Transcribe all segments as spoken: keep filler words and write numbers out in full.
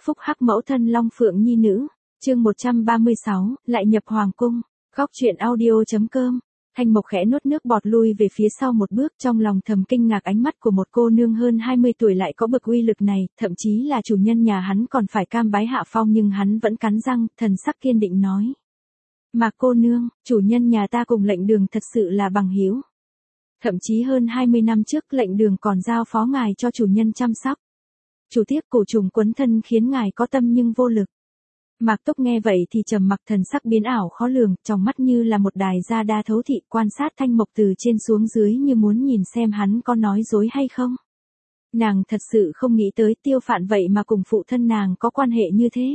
phúc hắc mẫu thân Long Phượng nhi nữ. Chương một trăm ba mươi sáu, lại nhập hoàng cung. Góc truyện audio.com. Thanh Mộc khẽ nuốt nước bọt lui về phía sau một bước, trong lòng thầm kinh ngạc ánh mắt của một cô nương hơn hai mươi tuổi lại có bậc uy lực này, thậm chí là chủ nhân nhà hắn còn phải cam bái hạ phong, nhưng hắn vẫn cắn răng, thần sắc kiên định nói: "Mạc cô nương, chủ nhân nhà ta cùng lệnh đường thật sự là bằng hữu. Thậm chí hơn hai mươi năm trước lệnh đường còn giao phó ngài cho chủ nhân chăm sóc. Chủ tiếc cổ trùng quấn thân khiến ngài có tâm nhưng vô lực." Mạc Túc nghe vậy thì trầm mặc, thần sắc biến ảo khó lường, trong mắt như là một đài gia đa thấu thị, quan sát Thanh Mộc từ trên xuống dưới như muốn nhìn xem hắn có nói dối hay không. Nàng thật sự không nghĩ tới Tiêu Phạn vậy mà cùng phụ thân nàng có quan hệ như thế.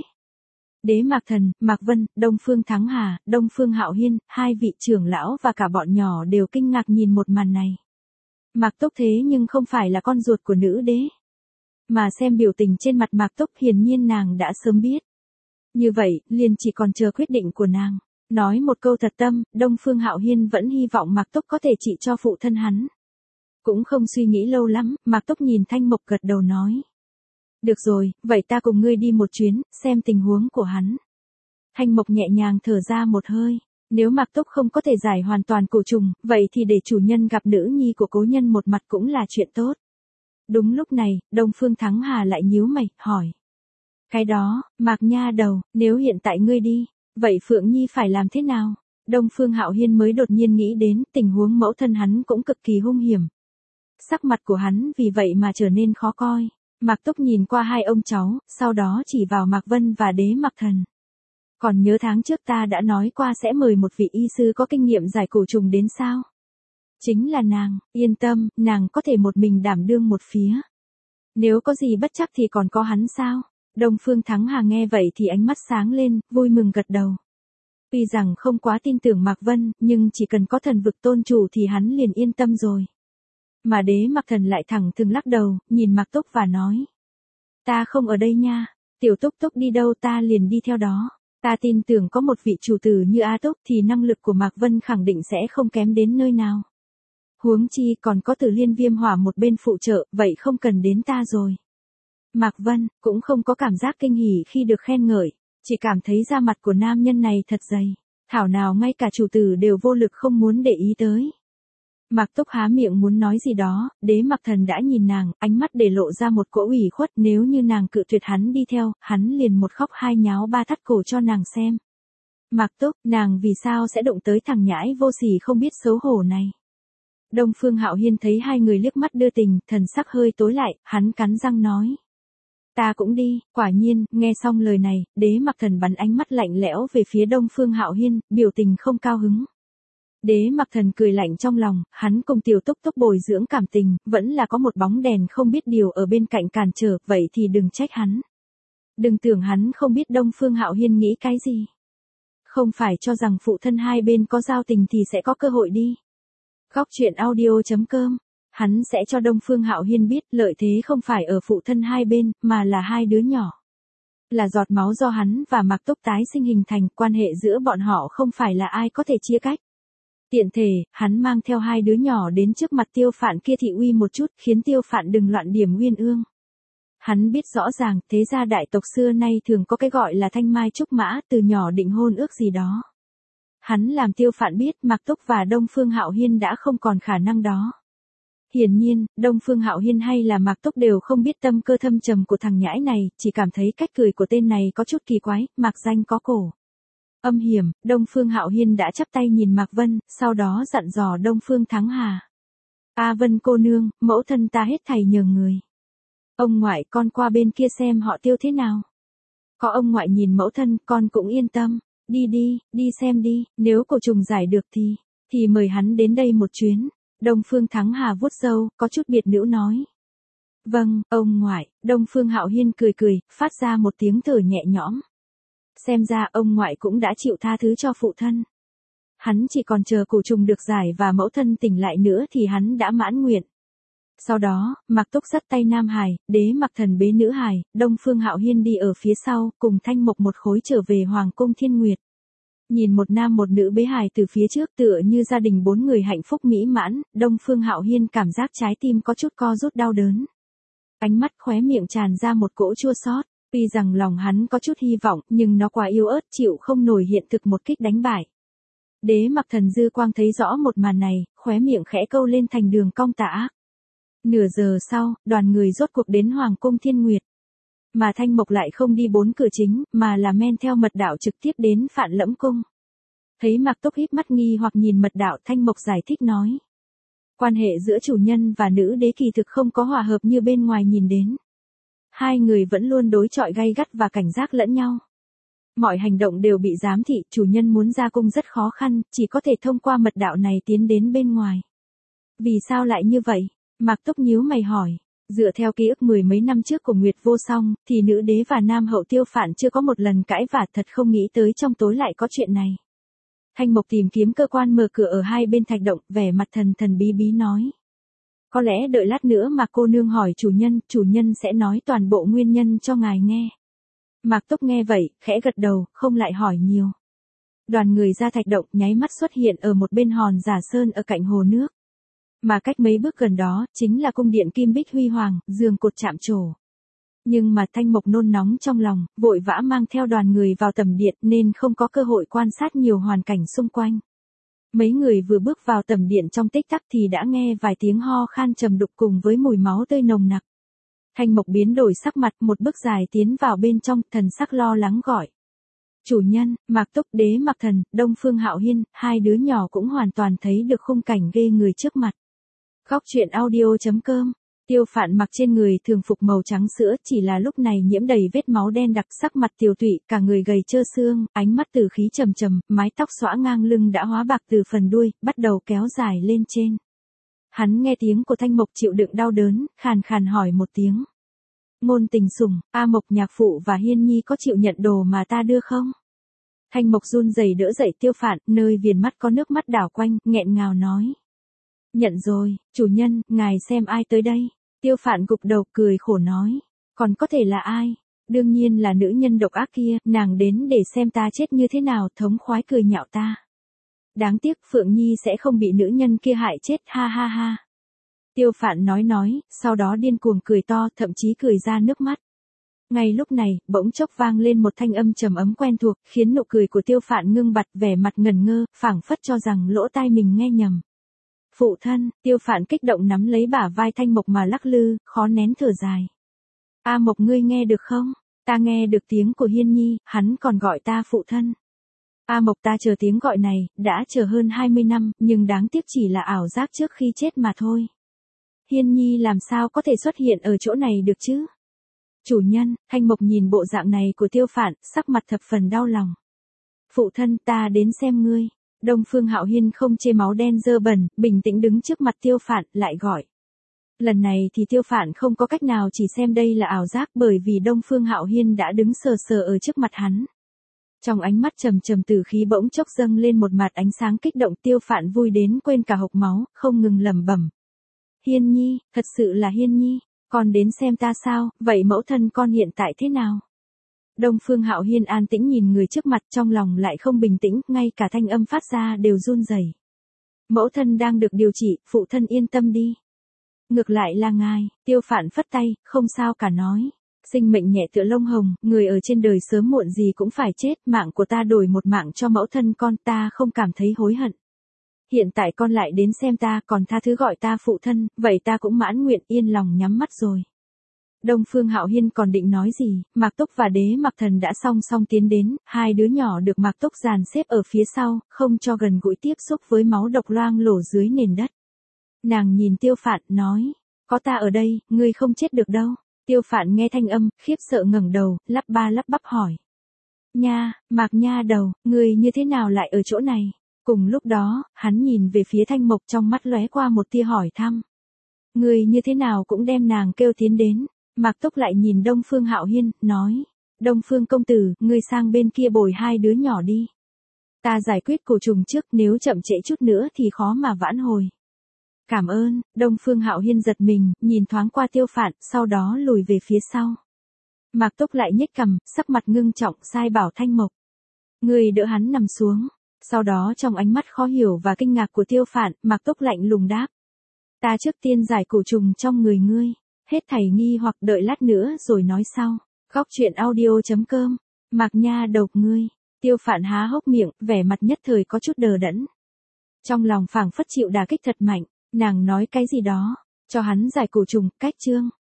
Đế Mạc Thần, Mạc Vân, Đông Phương Thắng Hà, Đông Phương Hạo Hiên, hai vị trưởng lão và cả bọn nhỏ đều kinh ngạc nhìn một màn này. Mạc Túc thế nhưng không phải là con ruột của nữ đế. Mà xem biểu tình trên mặt Mạc Túc, hiển nhiên nàng đã sớm biết. Như vậy, liền chỉ còn chờ quyết định của nàng. Nói một câu thật tâm, Đông Phương Hạo Hiên vẫn hy vọng Mạc Túc có thể trị cho phụ thân hắn. Cũng không suy nghĩ lâu lắm, Mạc Túc nhìn Thanh Mộc gật đầu nói: "Được rồi, vậy ta cùng ngươi đi một chuyến, xem tình huống của hắn." Thanh Mộc nhẹ nhàng thở ra một hơi. Nếu Mạc Túc không có thể giải hoàn toàn cổ trùng, vậy thì để chủ nhân gặp nữ nhi của cố nhân một mặt cũng là chuyện tốt. Đúng lúc này, Đông Phương Thắng Hà lại nhíu mày, hỏi: "Cái đó, Mạc nha đầu, nếu hiện tại ngươi đi, vậy Phượng Nhi phải làm thế nào?" Đông Phương Hạo Hiên mới đột nhiên nghĩ đến tình huống mẫu thân hắn cũng cực kỳ hung hiểm. Sắc mặt của hắn vì vậy mà trở nên khó coi. Mạc Túc nhìn qua hai ông cháu, sau đó chỉ vào Mạc Vân và Đế Mạc Thần. "Còn nhớ tháng trước ta đã nói qua sẽ mời một vị y sư có kinh nghiệm giải cổ trùng đến sao? Chính là nàng, yên tâm, nàng có thể một mình đảm đương một phía. Nếu có gì bất chắc thì còn có hắn sao?" Đông Phương Thắng Hà nghe vậy thì ánh mắt sáng lên, vui mừng gật đầu. Tuy rằng không quá tin tưởng Mạc Vân, nhưng chỉ cần có thần vực tôn chủ thì hắn liền yên tâm rồi. Mà Đế Mạc Thần lại thẳng thừng lắc đầu, nhìn Mạc Túc và nói: "Ta không ở đây nha, tiểu Túc Túc đi đâu ta liền đi theo đó. Ta tin tưởng có một vị chủ tử như A Túc thì năng lực của Mạc Vân khẳng định sẽ không kém đến nơi nào. Huống chi còn có Tử Liên Viêm Hỏa một bên phụ trợ, vậy không cần đến ta rồi." Mạc Vân cũng không có cảm giác kinh hỉ khi được khen ngợi, chỉ cảm thấy da mặt của nam nhân này thật dày, thảo nào ngay cả chủ tử đều vô lực không muốn để ý tới. Mạc Túc há miệng muốn nói gì đó, Đế Mạc Thần đã nhìn nàng, ánh mắt để lộ ra một cỗ ủy khuất, nếu như nàng cự tuyệt hắn đi theo, hắn liền một khóc hai nháo ba thắt cổ cho nàng xem. Mạc Túc, nàng vì sao sẽ đụng tới thằng nhãi vô sỉ không biết xấu hổ này? Đông Phương Hạo Hiên thấy hai người liếc mắt đưa tình, thần sắc hơi tối lại, hắn cắn răng nói: "Ta cũng đi." Quả nhiên, nghe xong lời này, Đế Mạc Thần bắn ánh mắt lạnh lẽo về phía Đông Phương Hạo Hiên, biểu tình không cao hứng. Đế Mạc Thần cười lạnh trong lòng, hắn cùng tiểu Túc Túc bồi dưỡng cảm tình, vẫn là có một bóng đèn không biết điều ở bên cạnh cản trở, vậy thì đừng trách hắn. Đừng tưởng hắn không biết Đông Phương Hạo Hiên nghĩ cái gì. Không phải cho rằng phụ thân hai bên có giao tình thì sẽ có cơ hội đi. Góc truyện audio.com. Hắn sẽ cho Đông Phương Hạo Hiên biết lợi thế không phải ở phụ thân hai bên, mà là hai đứa nhỏ. Là giọt máu do hắn và Mạc Túc tái sinh hình thành, quan hệ giữa bọn họ không phải là ai có thể chia cách. Tiện thể, hắn mang theo hai đứa nhỏ đến trước mặt Tiêu Phạn kia thị uy một chút, khiến Tiêu Phạn đừng loạn điểm uyên ương. Hắn biết rõ ràng, thế gia đại tộc xưa nay thường có cái gọi là thanh mai trúc mã, từ nhỏ định hôn ước gì đó. Hắn làm Tiêu Phạn biết Mạc Túc và Đông Phương Hạo Hiên đã không còn khả năng đó. Hiển nhiên, Đông Phương Hạo Hiên hay là Mạc Túc đều không biết tâm cơ thâm trầm của thằng nhãi này, chỉ cảm thấy cách cười của tên này có chút kỳ quái, mạc danh có cổ. Âm hiểm, Đông Phương Hạo Hiên đã chắp tay nhìn Mạc Vân, sau đó dặn dò Đông Phương Thắng Hà: "A Vân cô nương, mẫu thân ta hết thảy nhờ người. Ông ngoại con qua bên kia xem họ Tiêu thế nào. Có ông ngoại nhìn mẫu thân, con cũng yên tâm. Đi đi, đi xem đi, nếu cổ trùng giải được thì, thì mời hắn đến đây một chuyến." Đông Phương Thắng Hà vuốt râu, có chút biệt nữ nói: "Vâng, ông ngoại." Đông Phương Hạo Hiên cười cười, phát ra một tiếng thở nhẹ nhõm. Xem ra ông ngoại cũng đã chịu tha thứ cho phụ thân. Hắn chỉ còn chờ cổ trùng được giải và mẫu thân tỉnh lại nữa thì hắn đã mãn nguyện. Sau đó, Mạc Túc dắt tay Nam Hải, Đế Mạc Thần bế nữ Hải, Đông Phương Hạo Hiên đi ở phía sau, cùng Thanh Mộc một khối trở về Hoàng cung Thiên Nguyệt. Nhìn một nam một nữ bế hài từ phía trước tựa như gia đình bốn người hạnh phúc mỹ mãn, Đông Phương Hạo Hiên cảm giác trái tim có chút co rút đau đớn. Ánh mắt khóe miệng tràn ra một cỗ chua xót. Tuy rằng lòng hắn có chút hy vọng, nhưng nó quá yếu ớt, chịu không nổi hiện thực một kích đánh bại. Đế Mặc Thần dư quang thấy rõ một màn này, khóe miệng khẽ câu lên thành đường cong tà ác. Nửa giờ sau, đoàn người rốt cuộc đến Hoàng cung Thiên Nguyệt. Mà Thanh Mộc lại không đi bốn cửa chính, mà là men theo mật đạo trực tiếp đến Phạn Lẫm cung. Thấy Mạc Túc híp mắt nghi hoặc nhìn mật đạo, Thanh Mộc giải thích nói. Quan hệ giữa chủ nhân và nữ đế kỳ thực không có hòa hợp như bên ngoài nhìn đến. Hai người vẫn luôn đối chọi gay gắt và cảnh giác lẫn nhau. Mọi hành động đều bị giám thị, chủ nhân muốn ra cung rất khó khăn, chỉ có thể thông qua mật đạo này tiến đến bên ngoài. Vì sao lại như vậy? Mạc Túc nhíu mày hỏi. Dựa theo ký ức mười mấy năm trước của Nguyệt Vô Song, thì nữ đế và nam hậu Tiêu Phạn chưa có một lần cãi vả, thật không nghĩ tới trong tối lại có chuyện này. Thanh Mộc tìm kiếm cơ quan mở cửa ở hai bên thạch động, vẻ mặt thần thần bí bí nói. Có lẽ đợi lát nữa mà cô nương hỏi chủ nhân, chủ nhân sẽ nói toàn bộ nguyên nhân cho ngài nghe. Mạc Túc nghe vậy, khẽ gật đầu, không lại hỏi nhiều. Đoàn người ra thạch động nháy mắt xuất hiện ở một bên hòn giả sơn ở cạnh hồ nước. Mà cách mấy bước gần đó, chính là cung điện kim bích huy hoàng, giường cột chạm trổ. Nhưng mà Thanh Mộc nôn nóng trong lòng, vội vã mang theo đoàn người vào tầm điện nên không có cơ hội quan sát nhiều hoàn cảnh xung quanh. Mấy người vừa bước vào tầm điện trong tích tắc thì đã nghe vài tiếng ho khan trầm đục cùng với mùi máu tươi nồng nặc. Thanh Mộc biến đổi sắc mặt, một bước dài tiến vào bên trong, thần sắc lo lắng gọi. Chủ nhân, Mạc Túc, Đế Mặc Thần, Đông Phương Hạo Hiên, hai đứa nhỏ cũng hoàn toàn thấy được khung cảnh ghê người trước mặt. Góc truyện audio chấm com. Tiêu Phạn mặc trên người thường phục màu trắng sữa, chỉ là lúc này nhiễm đầy vết máu đen đặc, sắc mặt tiều tụy, cả người gầy trơ xương, ánh mắt tử khí trầm trầm, mái tóc xõa ngang lưng đã hóa bạc từ phần đuôi, bắt đầu kéo dài lên trên. Hắn nghe tiếng của Thanh Mộc chịu đựng đau đớn, khàn khàn hỏi một tiếng. Ngôn Tình Sủng, A Mộc nhạc phụ và Hiên Nhi có chịu nhận đồ mà ta đưa không? Thanh Mộc run rẩy đỡ dậy Tiêu Phạn, nơi viền mắt có nước mắt đảo quanh, nghẹn ngào nói. Nhận rồi, chủ nhân, ngài xem ai tới đây. Tiêu Phạn gục đầu cười khổ nói. Còn có thể là ai? Đương nhiên là nữ nhân độc ác kia, nàng đến để xem ta chết như thế nào, thống khoái cười nhạo ta. Đáng tiếc Phượng Nhi sẽ không bị nữ nhân kia hại chết, ha ha ha. Tiêu Phạn nói nói, sau đó điên cuồng cười to, thậm chí cười ra nước mắt. Ngay lúc này, bỗng chốc vang lên một thanh âm trầm ấm quen thuộc, khiến nụ cười của Tiêu Phạn ngưng bặt, vẻ mặt ngần ngơ, phảng phất cho rằng lỗ tai mình nghe nhầm. Phụ thân, Tiêu Phạn kích động nắm lấy bả vai Thanh Mộc mà lắc lư, khó nén thở dài. A Mộc ngươi nghe được không? Ta nghe được tiếng của Hiên Nhi, hắn còn gọi ta phụ thân. A Mộc ta chờ tiếng gọi này, đã chờ hơn hai mươi năm, nhưng đáng tiếc chỉ là ảo giác trước khi chết mà thôi. Hiên Nhi làm sao có thể xuất hiện ở chỗ này được chứ? Chủ nhân, Thanh Mộc nhìn bộ dạng này của Tiêu Phạn, sắc mặt thập phần đau lòng. Phụ thân, ta đến xem ngươi. Đông Phương Hạo Hiên không chê máu đen dơ bẩn, bình tĩnh đứng trước mặt Tiêu Phạn, lại gọi. Lần này thì Tiêu Phạn không có cách nào chỉ xem đây là ảo giác, bởi vì Đông Phương Hạo Hiên đã đứng sờ sờ ở trước mặt hắn. Trong ánh mắt trầm trầm tử khí bỗng chốc dâng lên một mặt ánh sáng kích động, Tiêu Phạn vui đến quên cả hộc máu, không ngừng lẩm bẩm. Hiên Nhi, thật sự là Hiên Nhi, con đến xem ta sao, vậy mẫu thân con hiện tại thế nào? Đông Phương Hạo Hiên an tĩnh nhìn người trước mặt, trong lòng lại không bình tĩnh, ngay cả thanh âm phát ra đều run rẩy. Mẫu thân đang được điều trị, phụ thân yên tâm đi. Ngược lại là ngài, Tiêu Phạn phất tay, không sao cả nói. Sinh mệnh nhẹ tựa lông hồng, người ở trên đời sớm muộn gì cũng phải chết, mạng của ta đổi một mạng cho mẫu thân con, ta không cảm thấy hối hận. Hiện tại con lại đến xem ta, còn tha thứ gọi ta phụ thân, vậy ta cũng mãn nguyện, yên lòng nhắm mắt rồi. Đông Phương Hạo Hiên còn định nói gì, Mạc Túc và Đế Mặc Thần đã song song tiến đến, hai đứa nhỏ được Mạc Túc dàn xếp ở phía sau, không cho gần gũi tiếp xúc với máu độc loang lổ dưới nền đất. Nàng nhìn Tiêu Phạn, nói, có ta ở đây, ngươi không chết được đâu. Tiêu Phạn nghe thanh âm, khiếp sợ ngẩng đầu, lắp ba lắp bắp hỏi. Nha, Mạc nha đầu, ngươi như thế nào lại ở chỗ này? Cùng lúc đó, hắn nhìn về phía Thanh Mộc, trong mắt lóe qua một tia hỏi thăm. Ngươi như thế nào cũng đem nàng kêu tiến đến. Mạc Túc lại nhìn Đông Phương Hạo Hiên, nói. Đông Phương công tử, ngươi sang bên kia bồi hai đứa nhỏ đi. Ta giải quyết cổ trùng trước, nếu chậm trễ chút nữa thì khó mà vãn hồi. Cảm ơn. Đông Phương Hạo Hiên giật mình, nhìn thoáng qua Tiêu Phạn, sau đó lùi về phía sau. Mạc Túc lại nhếch cằm, sắc mặt ngưng trọng, sai bảo Thanh Mộc. Ngươi đỡ hắn nằm xuống. Sau đó trong ánh mắt khó hiểu và kinh ngạc của Tiêu Phạn, Mạc Túc lạnh lùng đáp. Ta trước tiên giải cổ trùng trong người ngươi, hết thảy nghi hoặc đợi lát nữa rồi nói sau. Khóc chuyện audio chấm com. Mạc Nha độc ngươi. Tiêu Phạn há hốc miệng, vẻ mặt nhất thời có chút đờ đẫn. Trong lòng phảng phất chịu đả kích thật mạnh, nàng nói cái gì đó, cho hắn giải cổ trùng, cách chương.